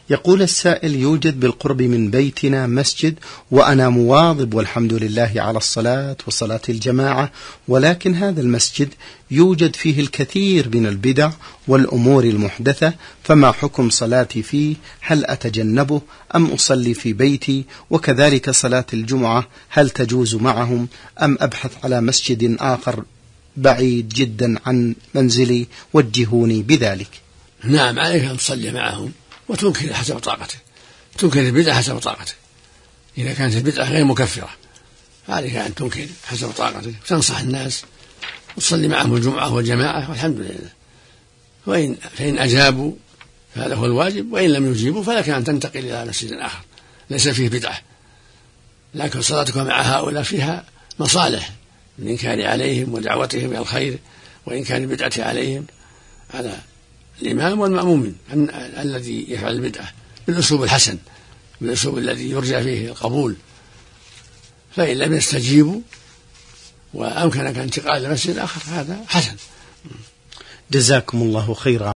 يقول السائل: يوجد بالقرب من بيتنا مسجد وأنا مواظب والحمد لله على الصلاة وصلاة الجماعة، ولكن هذا المسجد يوجد فيه الكثير من البدع والأمور المحدثة، فما حكم صلاتي فيه؟ هل أتجنبه أم أصلي في بيتي؟ وكذلك صلاة الجمعة هل تجوز معهم أم أبحث على مسجد آخر بعيد جدا عن منزلي؟ وجهوني بذلك. نعم، عليك أن تصلي معهم وتنكر حسب طاقتك، تنكر البدعة حسب طاقتك. إذا كانت البدعة غير مكفرة عليك أن تنكر حسب طاقتك وتنصح الناس وتصلي معهم الجمعة والجماعة والحمد لله. فإن أجابوا فهذا هو الواجب، وإن لم يجيبوا فلك أن تنتقل إلى مسجد آخر ليس فيه بدعة، لكن صلاتك مع هؤلاء فيها مصالح من إنكار عليهم ودعوتهم إلى الخير وإنكار البدعة عليهم، على الإمام والمأمومين الذي يفعل البدعة بالأسلوب الحسن، بالأسلوب الذي يرجى فيه القبول. فإن لم يستجيبوا وأمكنك انتقال إلى مسجد آخر هذا حسن. جزاكم الله خيرا.